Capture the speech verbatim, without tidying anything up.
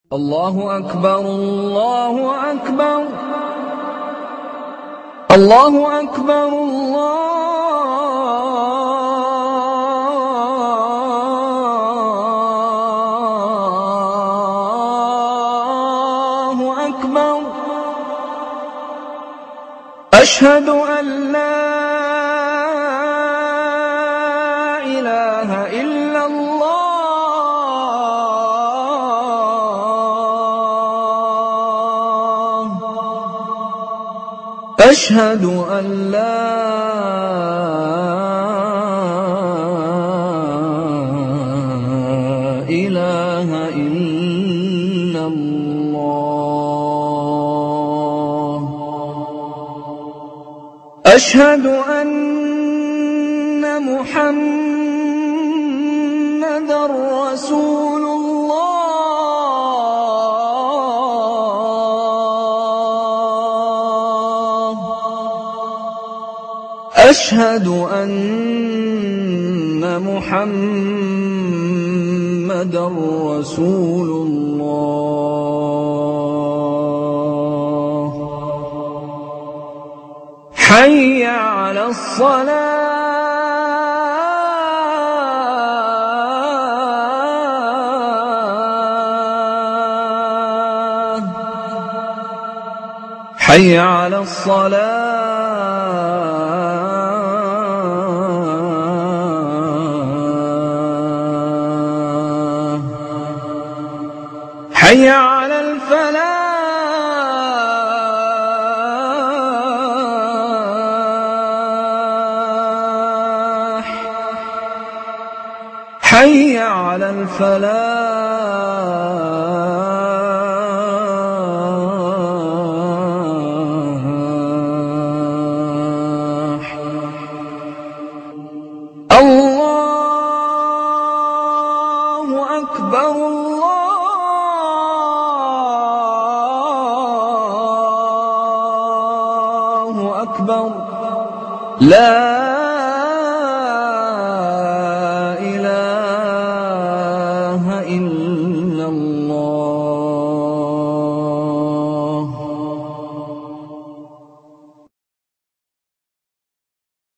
الله أكبر الله أكبر الله أكبر الله أكبر. أشهد أن لا إله إلا الله. أشهد أن لا إله إلا الله. أشهد أن محمدًا رسول الله. أشهد أن محمدًا رسول الله. حي على الصلاة. حي على الصلاة. حي على الفلاح. حي على الفلاح. الله أكبر الله أكبر. لا إله إلا